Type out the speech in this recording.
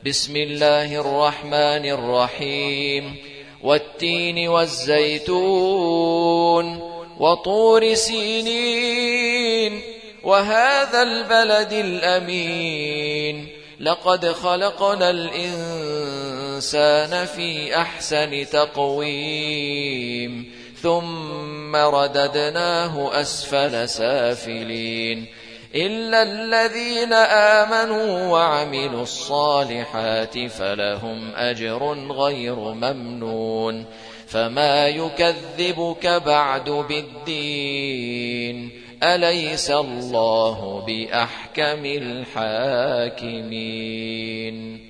بسم الله الرحمن الرحيم والتين والزيتون وطور سينين وهذا البلد الأمين لقد خلقنا الإنسان في أحسن تقويم ثم رددناه أسفل سافلين إلا الذين آمنوا وعملوا الصالحات فلهم أجر غير ممنون فما يكذبك بعد بالدين أليس الله بأحكم الحاكمين